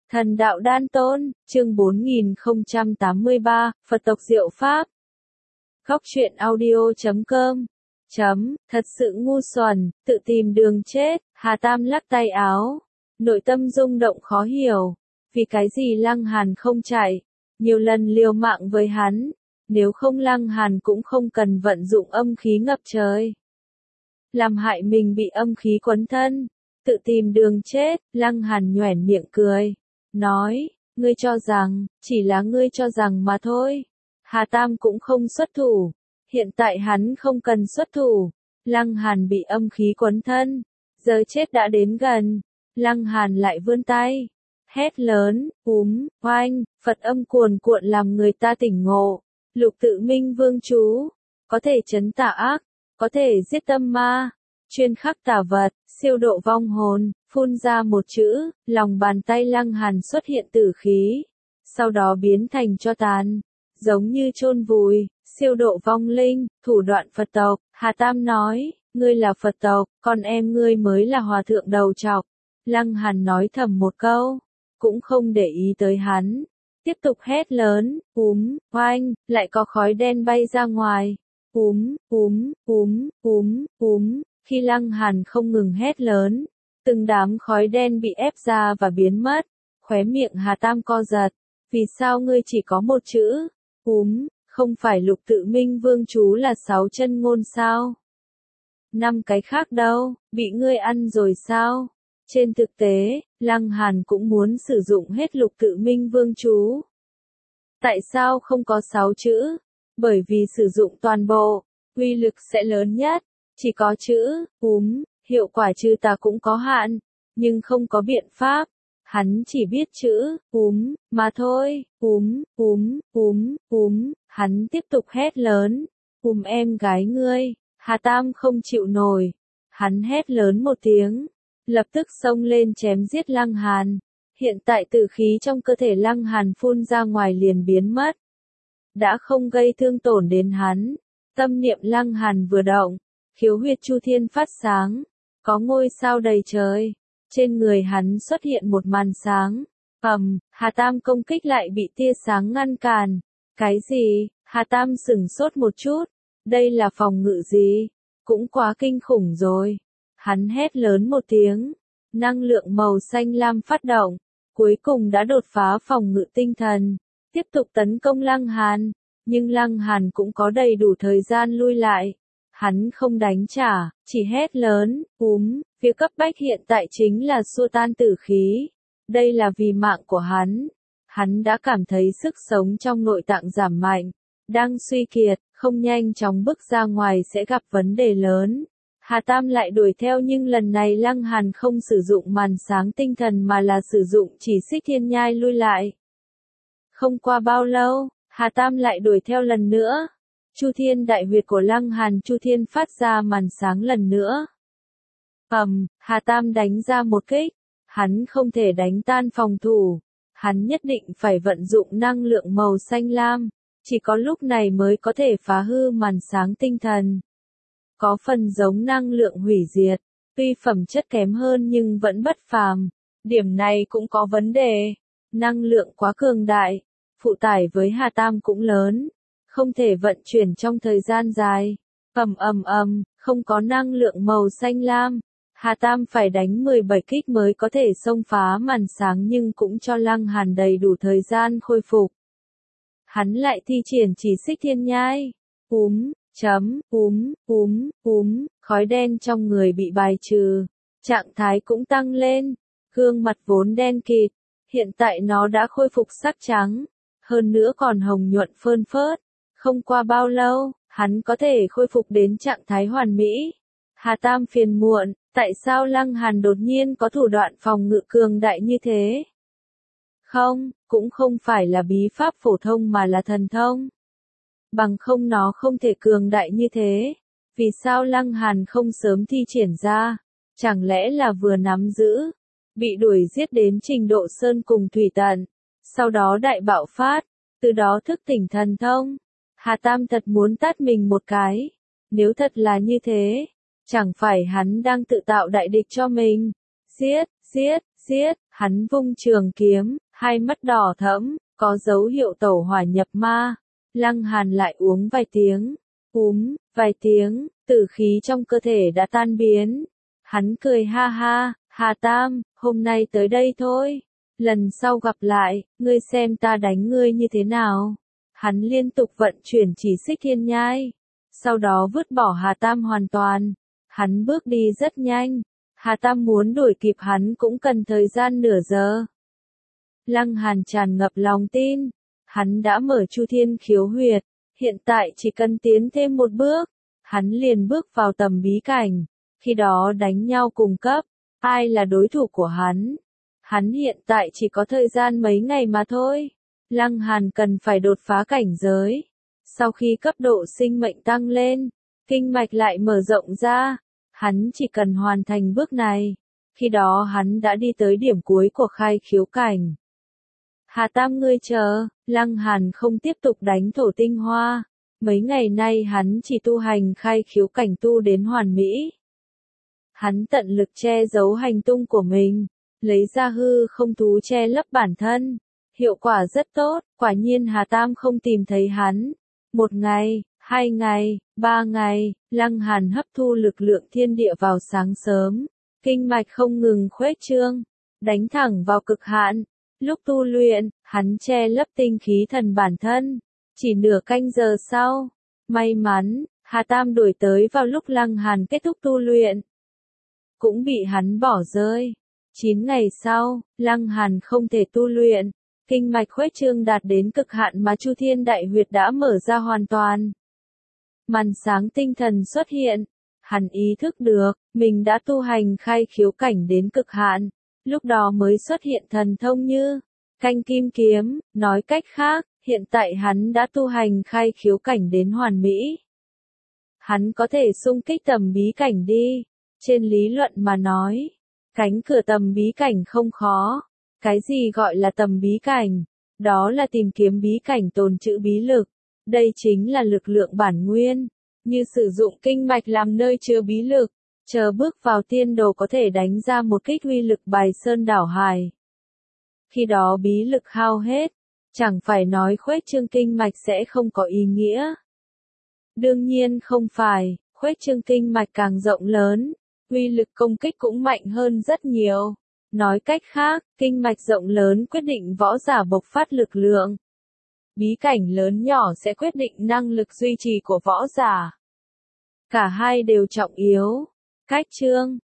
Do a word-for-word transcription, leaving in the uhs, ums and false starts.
Thần đạo đan tôn, chương bốn nghìn không trăm tám mươi ba, Phật tộc Diệu Pháp. Góc truyện audio chấm com. Chấm, thật sự ngu xuẩn, tự tìm đường chết, Hà Tam lắc tay áo. Nội tâm rung động khó hiểu. Vì cái gì Lăng Hàn không chạy? Nhiều lần liều mạng với hắn. Nếu không Lăng Hàn cũng không cần vận dụng âm khí ngập trời. Làm hại mình bị âm khí quấn thân. Tự tìm đường chết, Lăng Hàn nhoẻn miệng cười. Nói, ngươi cho rằng, chỉ là ngươi cho rằng mà thôi. Hà Tam cũng không xuất thủ. Hiện tại hắn không cần xuất thủ. Lăng Hàn bị âm khí quấn thân. Giờ chết đã đến gần. Lăng Hàn lại vươn tay. Hét lớn, úm, oanh, Phật âm cuồn cuộn làm người ta tỉnh ngộ. Lục tự minh vương chú. Có thể trấn tà ác. Có thể giết tâm ma. Chuyên khắc tà vật, siêu độ vong hồn, phun ra một chữ, lòng bàn tay Lăng Hàn xuất hiện tử khí, sau đó biến thành tro tàn, giống như chôn vùi, siêu độ vong linh, thủ đoạn Phật tộc. Hà Tam nói, ngươi là Phật tộc, còn em ngươi mới là hòa thượng đầu trọc. Lăng Hàn nói thầm một câu, cũng không để ý tới hắn, tiếp tục hét lớn, úm, oanh, lại có khói đen bay ra ngoài, úm, úm, úm, úm, úm. Khi Lăng Hàn không ngừng hét lớn, từng đám khói đen bị ép ra và biến mất, khóe miệng Hà Tam co giật. Vì sao ngươi chỉ có một chữ? Úm, không phải lục tự minh vương chú là sáu chân ngôn sao? Năm cái khác đâu, bị ngươi ăn rồi sao? Trên thực tế, Lăng Hàn cũng muốn sử dụng hết lục tự minh vương chú. Tại sao không có sáu chữ? Bởi vì sử dụng toàn bộ, uy lực sẽ lớn nhất. Chỉ có chữ, úm, hiệu quả trừ tà cũng có hạn, nhưng không có biện pháp. Hắn chỉ biết chữ, úm, mà thôi, úm, úm, úm, úm, hắn tiếp tục hét lớn, úm em gái ngươi, Hà Tam không chịu nổi. Hắn hét lớn một tiếng, lập tức xông lên chém giết Lăng Hàn. Hiện tại tử khí trong cơ thể Lăng Hàn phun ra ngoài liền biến mất. Đã không gây thương tổn đến hắn, tâm niệm Lăng Hàn vừa động. Khiếu huyệt chu thiên phát sáng, có ngôi sao đầy trời, trên người hắn xuất hiện một màn sáng, ầm, Hà Tam công kích lại bị tia sáng ngăn cản. Cái gì? Hà Tam sửng sốt một chút, đây là phòng ngự gì? Cũng quá kinh khủng rồi. Hắn hét lớn một tiếng, năng lượng màu xanh lam phát động, cuối cùng đã đột phá phòng ngự tinh thần, tiếp tục tấn công Lăng Hàn, nhưng Lăng Hàn cũng có đầy đủ thời gian lui lại. Hắn không đánh trả, chỉ hét lớn, úm, việc cấp bách hiện tại chính là xua tan tử khí. Đây là vì mạng của hắn. Hắn đã cảm thấy sức sống trong nội tạng giảm mạnh, đang suy kiệt, không nhanh chóng bước ra ngoài sẽ gặp vấn đề lớn. Hà Tam lại đuổi theo nhưng lần này Lăng Hàn không sử dụng màn sáng tinh thần mà là sử dụng chỉ xích thiên nhai lui lại. Không qua bao lâu, Hà Tam lại đuổi theo lần nữa. Chu thiên đại huyệt của Lăng Hàn chu thiên phát ra màn sáng lần nữa. Ầm, Hà Tam đánh ra một kích. Hắn không thể đánh tan phòng thủ. Hắn nhất định phải vận dụng năng lượng màu xanh lam. Chỉ có lúc này mới có thể phá hư màn sáng tinh thần. Có phần giống năng lượng hủy diệt. Tuy phẩm chất kém hơn nhưng vẫn bất phàm. Điểm này cũng có vấn đề. Năng lượng quá cường đại. Phụ tải với Hà Tam cũng lớn. Không thể vận chuyển trong thời gian dài. Ầm ầm ầm, không có năng lượng màu xanh lam. Hà Tam phải đánh mười bảy kích mới có thể xông phá màn sáng nhưng cũng cho Lăng Hàn đầy đủ thời gian khôi phục. Hắn lại thi triển chỉ xích thiên nhai. Úm, chấm, úm, úm, úm, khói đen trong người bị bài trừ. Trạng thái cũng tăng lên. Gương mặt vốn đen kịt. Hiện tại nó đã khôi phục sắc trắng. Hơn nữa còn hồng nhuận phơn phớt. Không qua bao lâu, hắn có thể khôi phục đến trạng thái hoàn mỹ. Hà Tam phiền muộn, tại sao Lăng Hàn đột nhiên có thủ đoạn phòng ngự cường đại như thế? Không, cũng không phải là bí pháp phổ thông mà là thần thông. Bằng không nó không thể cường đại như thế. Vì sao Lăng Hàn không sớm thi triển ra? Chẳng lẽ là vừa nắm giữ? Bị đuổi giết đến trình độ sơn cùng thủy tận. Sau đó đại bạo phát, từ đó thức tỉnh thần thông. Hà Tam thật muốn tát mình một cái. Nếu thật là như thế, chẳng phải hắn đang tự tạo đại địch cho mình. Giết, giết, xiết, hắn vung trường kiếm, hai mắt đỏ thẫm, có dấu hiệu tẩu hỏa nhập ma. Lăng Hàn lại uống vài tiếng, úm, vài tiếng, tử khí trong cơ thể đã tan biến. Hắn cười ha ha, Hà Tam, hôm nay tới đây thôi. Lần sau gặp lại, ngươi xem ta đánh ngươi như thế nào. Hắn liên tục vận chuyển chỉ xích thiên nhai. Sau đó vứt bỏ Hà Tam hoàn toàn. Hắn bước đi rất nhanh. Hà Tam muốn đuổi kịp hắn cũng cần thời gian nửa giờ. Lăng Hàn tràn ngập lòng tin. Hắn đã mở Chu Thiên khiếu huyệt. Hiện tại chỉ cần tiến thêm một bước. Hắn liền bước vào tầm bí cảnh. Khi đó đánh nhau cùng cấp. Ai là đối thủ của hắn? Hắn hiện tại chỉ có thời gian mấy ngày mà thôi. Lăng Hàn cần phải đột phá cảnh giới. Sau khi cấp độ sinh mệnh tăng lên, kinh mạch lại mở rộng ra. Hắn chỉ cần hoàn thành bước này. Khi đó hắn đã đi tới điểm cuối của khai khiếu cảnh. Hà Tam ngươi chờ, Lăng Hàn không tiếp tục đánh thổ tinh hoa. Mấy ngày nay hắn chỉ tu hành khai khiếu cảnh tu đến hoàn mỹ. Hắn tận lực che giấu hành tung của mình, lấy ra hư không thú che lấp bản thân. Hiệu quả rất tốt, quả nhiên Hà Tam không tìm thấy hắn. Một ngày, hai ngày, ba ngày, Lăng Hàn hấp thu lực lượng thiên địa vào sáng sớm. Kinh mạch không ngừng khuếch trương, đánh thẳng vào cực hạn. Lúc tu luyện, hắn che lấp tinh khí thần bản thân. Chỉ nửa canh giờ sau, may mắn, Hà Tam đuổi tới vào lúc Lăng Hàn kết thúc tu luyện. Cũng bị hắn bỏ rơi. Chín ngày sau, Lăng Hàn không thể tu luyện. Kinh mạch khuếch trương đạt đến cực hạn mà Chu Thiên Đại Huyệt đã mở ra hoàn toàn. Màn sáng tinh thần xuất hiện. Hắn ý thức được, mình đã tu hành khai khiếu cảnh đến cực hạn. Lúc đó mới xuất hiện thần thông như canh kim kiếm, nói cách khác, hiện tại hắn đã tu hành khai khiếu cảnh đến hoàn mỹ. Hắn có thể xung kích tầm bí cảnh đi. Trên lý luận mà nói, cánh cửa tầm bí cảnh không khó. Cái gì gọi là tầm bí cảnh? Đó là tìm kiếm bí cảnh tồn trữ bí lực. Đây chính là lực lượng bản nguyên. Như sử dụng kinh mạch làm nơi chứa bí lực. Chờ bước vào tiên đồ có thể đánh ra một kích uy lực bài sơn đảo hải. Khi đó bí lực hao hết. Chẳng phải nói khuếch trương kinh mạch sẽ không có ý nghĩa. Đương nhiên không phải, khuếch trương kinh mạch càng rộng lớn. Uy lực công kích cũng mạnh hơn rất nhiều. Nói cách khác, kinh mạch rộng lớn quyết định võ giả bộc phát lực lượng. Bí cảnh lớn nhỏ sẽ quyết định năng lực duy trì của võ giả. Cả hai đều trọng yếu. Cách chương